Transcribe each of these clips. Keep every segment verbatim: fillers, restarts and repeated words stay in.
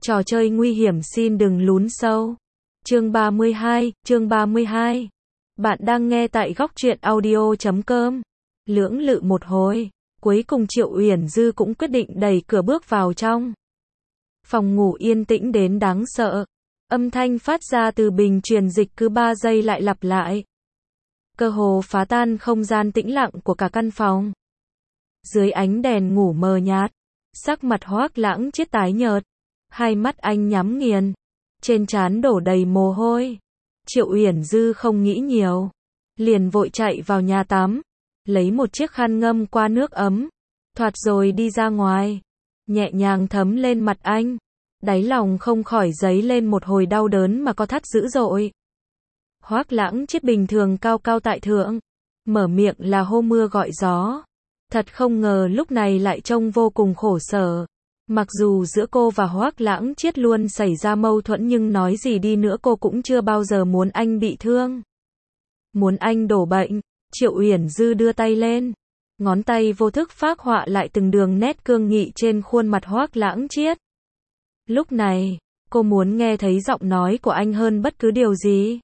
Trò chơi nguy hiểm xin đừng lún sâu. Chương ba mươi hai, chương ba mươi hai. Bạn đang nghe tại góc truyện audio chấm com. Lưỡng lự một hồi, cuối cùng Triệu Uyển Dư cũng quyết định đẩy cửa bước vào trong. Phòng ngủ yên tĩnh đến đáng sợ. Âm thanh phát ra từ bình truyền dịch cứ ba giây lại lặp lại. Cơ hồ phá tan không gian tĩnh lặng của cả căn phòng. Dưới ánh đèn ngủ mờ nhạt, sắc mặt Hoắc Lãng Chiết tái nhợt, hai mắt anh nhắm nghiền, trên trán đổ đầy mồ hôi. Triệu Uyển Dư không nghĩ nhiều, liền vội chạy vào nhà tắm, lấy một chiếc khăn ngâm qua nước ấm, thoạt rồi đi ra ngoài, nhẹ nhàng thấm lên mặt anh. Đáy lòng không khỏi dấy lên một hồi đau đớn mà co thắt dữ dội. Hoắc Lãng Chiết bình thường cao cao tại thượng, mở miệng là hô mưa gọi gió. Thật không ngờ lúc này lại trông vô cùng khổ sở. Mặc dù giữa cô và Hoắc Lãng Chiết luôn xảy ra mâu thuẫn nhưng nói gì đi nữa cô cũng chưa bao giờ muốn anh bị thương. Muốn anh đổ bệnh. Triệu Uyển Dư đưa tay lên, ngón tay vô thức phác họa lại từng đường nét cương nghị trên khuôn mặt Hoắc Lãng Chiết. Lúc này, cô muốn nghe thấy giọng nói của anh hơn bất cứ điều gì.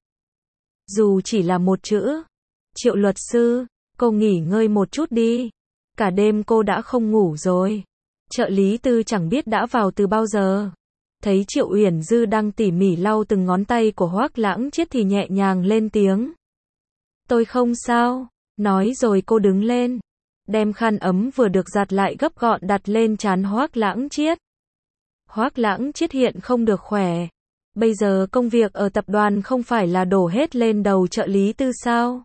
Dù chỉ là một chữ. Triệu luật sư, cô nghỉ ngơi một chút đi. Cả đêm cô đã không ngủ rồi. Trợ lý Tư chẳng biết đã vào từ bao giờ. Thấy Triệu Uyển Dư đang tỉ mỉ lau từng ngón tay của Hoắc Lãng Chiết thì nhẹ nhàng lên tiếng. Tôi không sao. Nói rồi cô đứng lên, đem khăn ấm vừa được giặt lại gấp gọn đặt lên trán Hoắc Lãng Chiết. Hoắc Lãng Chiết hiện không được khỏe. Bây giờ công việc ở tập đoàn không phải là đổ hết lên đầu trợ lý Tư sao?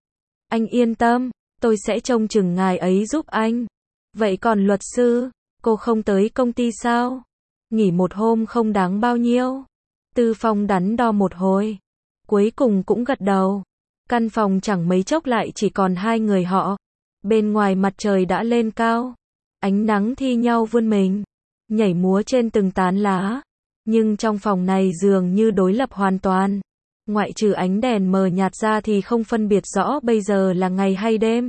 Anh yên tâm, tôi sẽ trông chừng ngài ấy giúp anh. Vậy còn luật sư, cô không tới công ty sao? Nghỉ một hôm không đáng bao nhiêu. Tư Phong đắn đo một hồi, cuối cùng cũng gật đầu. Căn phòng chẳng mấy chốc lại chỉ còn hai người họ. Bên ngoài mặt trời đã lên cao, ánh nắng thi nhau vươn mình, nhảy múa trên từng tán lá. Nhưng trong phòng này dường như đối lập hoàn toàn. Ngoại trừ ánh đèn mờ nhạt ra thì không phân biệt rõ bây giờ là ngày hay đêm.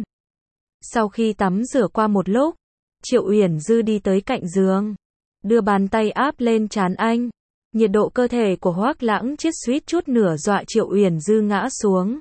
Sau khi tắm rửa qua một lúc, Triệu Uyển Dư đi tới cạnh giường, đưa bàn tay áp lên trán anh. Nhiệt độ cơ thể của Hoắc Lãng Chiết suýt chút nữa dọa Triệu Uyển Dư ngã xuống.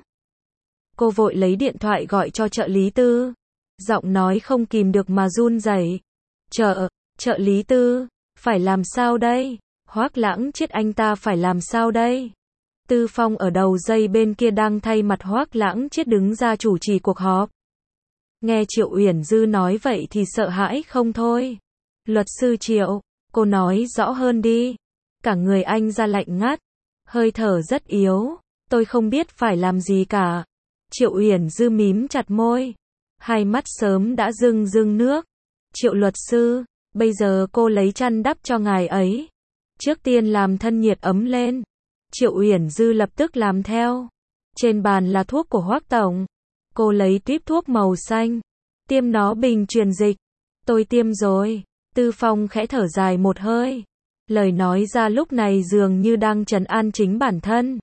Cô vội lấy điện thoại gọi cho trợ lý Tư. Giọng nói không kìm được mà run rẩy. Trợ, trợ lý Tư, phải làm sao đây? Hoắc Lãng Chiết anh ta phải làm sao đây? Tư Phong ở đầu dây bên kia đang thay mặt Hoắc Lãng Chiết đứng ra chủ trì cuộc họp. Nghe Triệu Uyển Dư nói vậy thì sợ hãi không thôi. Luật sư Triệu, cô nói rõ hơn đi. Cả người anh ra lạnh ngắt, hơi thở rất yếu. Tôi không biết phải làm gì cả. Triệu Uyển Dư mím chặt môi, hai mắt sớm đã rưng rưng nước. Triệu luật sư, bây giờ cô lấy chăn đắp cho ngài ấy. Trước tiên làm thân nhiệt ấm lên. Triệu Uyển Dư lập tức làm theo. Trên bàn là thuốc của Hoắc tổng. Cô lấy tuýp thuốc màu xanh, tiêm nó bình truyền dịch. Tôi tiêm rồi. Tư Phong khẽ thở dài một hơi. Lời nói ra lúc này dường như đang trấn an chính bản thân.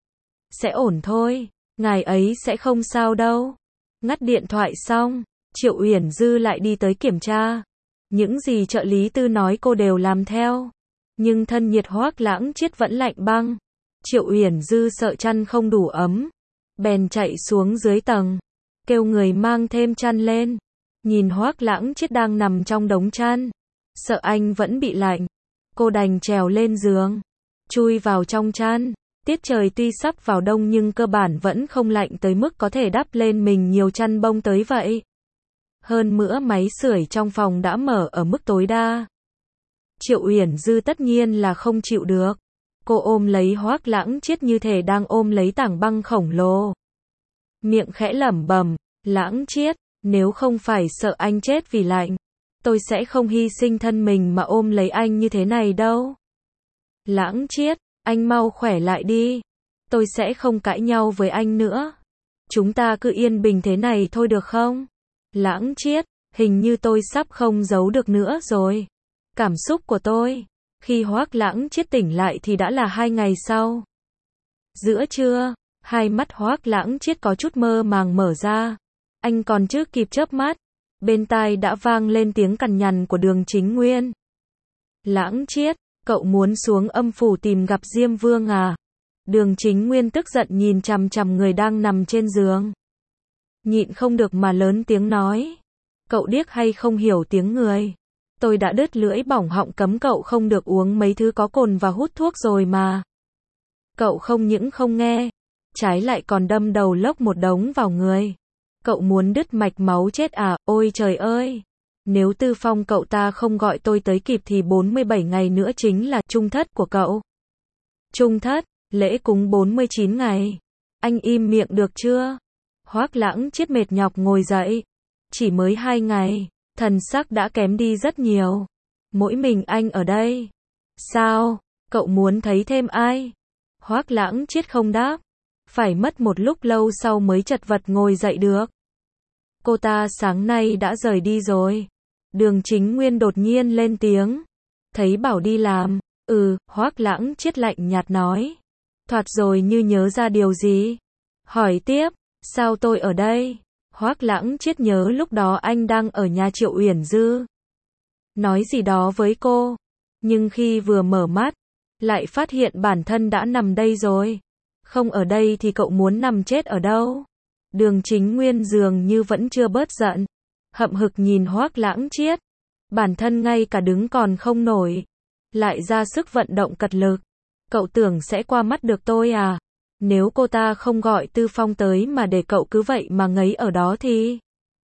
Sẽ ổn thôi, ngài ấy sẽ không sao đâu. Ngắt điện thoại xong, Triệu Uyển Dư lại đi tới kiểm tra. Những gì trợ lý Tư nói cô đều làm theo. Nhưng thân nhiệt Hoắc Lãng Chiết vẫn lạnh băng. Triệu Uyển Dư sợ chăn không đủ ấm, bèn chạy xuống dưới tầng, kêu người mang thêm chăn lên. Nhìn Hoắc Lãng Chiết đang nằm trong đống chăn, sợ anh vẫn bị lạnh, cô đành trèo lên giường, chui vào trong chăn. Tiết trời tuy sắp vào đông nhưng cơ bản vẫn không lạnh tới mức có thể đắp lên mình nhiều chăn bông tới vậy. Hơn nữa máy sưởi trong phòng đã mở ở mức tối đa. Triệu Uyển Dư tất nhiên là không chịu được. Cô ôm lấy Hoắc Lãng Chiết như thể đang ôm lấy tảng băng khổng lồ. Miệng khẽ lẩm bẩm, Lãng Chiết, nếu không phải sợ anh chết vì lạnh, tôi sẽ không hy sinh thân mình mà ôm lấy anh như thế này đâu. Lãng Chiết, anh mau khỏe lại đi. Tôi sẽ không cãi nhau với anh nữa. Chúng ta cứ yên bình thế này thôi được không? Lãng Chiết, hình như tôi sắp không giấu được nữa rồi. Cảm xúc của tôi. Khi Hoắc Lãng Chiết tỉnh lại thì đã là hai ngày sau. Giữa trưa, hai mắt Hoắc Lãng Chiết có chút mơ màng mở ra. Anh còn chưa kịp chớp mắt, bên tai đã vang lên tiếng cằn nhằn của Đường Chính Nguyên. Lãng Chiết, Cậu muốn xuống âm phủ tìm gặp Diêm Vương à? Đường Chính Nguyên tức giận nhìn chằm chằm người đang nằm trên giường. Nhịn không được mà lớn tiếng nói. Cậu điếc hay không hiểu tiếng người? Tôi đã đứt lưỡi bỏng họng cấm cậu không được uống mấy thứ có cồn và hút thuốc rồi mà. Cậu không những không nghe, trái lại còn đâm đầu lốc một đống vào người. Cậu muốn đứt mạch máu chết à? Ôi trời ơi! Nếu Tư Phong cậu ta không gọi tôi tới kịp thì bốn mươi bảy ngày nữa chính là trung thất của cậu. Trung thất, lễ cúng bốn mươi chín ngày. Anh im miệng được chưa? Hoắc Lãng Chiết mệt nhọc ngồi dậy. Chỉ mới hai ngày, thần sắc đã kém đi rất nhiều. Mỗi mình anh ở đây. Sao? Cậu muốn thấy thêm ai? Hoắc Lãng Chiết không đáp. Phải mất một lúc lâu sau mới chật vật ngồi dậy được. Cô ta sáng nay đã rời đi rồi. Đường Chính Nguyên đột nhiên lên tiếng. Thấy bảo đi làm. Ừ, Hoắc Lãng Chiết lạnh nhạt nói. Thoạt rồi như nhớ ra điều gì. Hỏi tiếp, sao tôi ở đây? Hoắc Lãng Chiết nhớ lúc đó anh đang ở nhà Triệu Uyển Dư. Nói gì đó với cô. Nhưng khi vừa mở mắt, lại phát hiện bản thân đã nằm đây rồi. Không ở đây thì cậu muốn nằm chết ở đâu? Đường Chính Nguyên dường như vẫn chưa bớt giận. Hậm hực nhìn Hoắc Lãng Chiết. Bản thân ngay cả đứng còn không nổi. Lại ra sức vận động cật lực. Cậu tưởng sẽ qua mắt được tôi à? Nếu cô ta không gọi Tư Phong tới mà để cậu cứ vậy mà ngấy ở đó thì...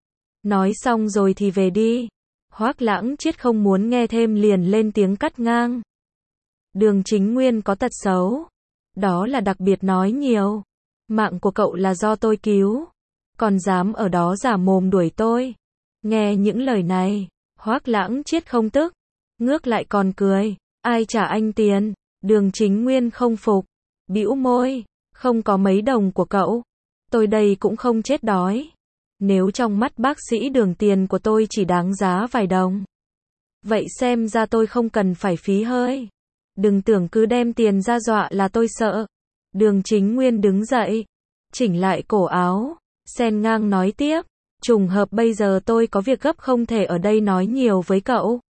Nói xong rồi thì về đi. Hoắc Lãng Chiết không muốn nghe thêm liền lên tiếng cắt ngang. Đường Chính Nguyên có tật xấu. Đó là đặc biệt nói nhiều. Mạng của cậu là do tôi cứu. Còn dám ở đó giả mồm đuổi tôi. Nghe những lời này, Hoắc Lãng Chiết không tức. Ngước lại còn cười. Ai trả anh tiền? Đường Chính Nguyên không phục. Bĩu môi. Không có mấy đồng của cậu. Tôi đây cũng không chết đói. Nếu trong mắt bác sĩ Đường tiền của tôi chỉ đáng giá vài đồng. Vậy xem ra tôi không cần phải phí hơi. Đừng tưởng cứ đem tiền ra dọa là tôi sợ. Đường Chính Nguyên đứng dậy. Chỉnh lại cổ áo. Xen ngang nói tiếp. Trùng hợp bây giờ tôi có việc gấp không thể ở đây nói nhiều với cậu.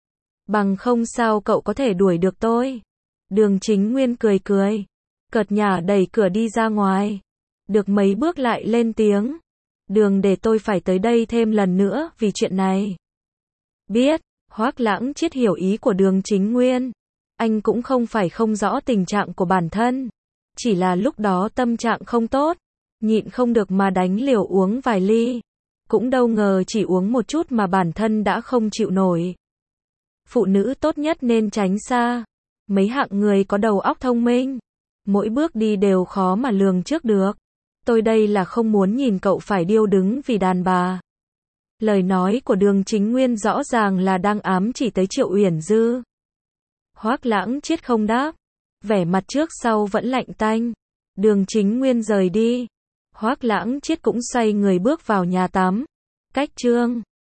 Bằng không sao cậu có thể đuổi được tôi. Đường Chính Nguyên cười cười. Cợt nhả đẩy cửa đi ra ngoài. Được mấy bước lại lên tiếng. Đường để tôi phải tới đây thêm lần nữa vì chuyện này. Biết, Hoắc Lãng Chiết hiểu ý của Đường Chính Nguyên. Anh cũng không phải không rõ tình trạng của bản thân. Chỉ là lúc đó tâm trạng không tốt. Nhịn không được mà đánh liều uống vài ly. Cũng đâu ngờ chỉ uống một chút mà bản thân đã không chịu nổi. Phụ nữ tốt nhất nên tránh xa. Mấy hạng người có đầu óc thông minh. Mỗi bước đi đều khó mà lường trước được. Tôi đây là không muốn nhìn cậu phải điêu đứng vì đàn bà. Lời nói của Đường Chính Nguyên rõ ràng là đang ám chỉ tới Triệu Uyển Dư. Hoắc Lãng Chiết không đáp. Vẻ mặt trước sau vẫn lạnh tanh. Đường Chính Nguyên rời đi. Hoắc Lãng Chiết cũng xoay người bước vào nhà tắm. Cách chương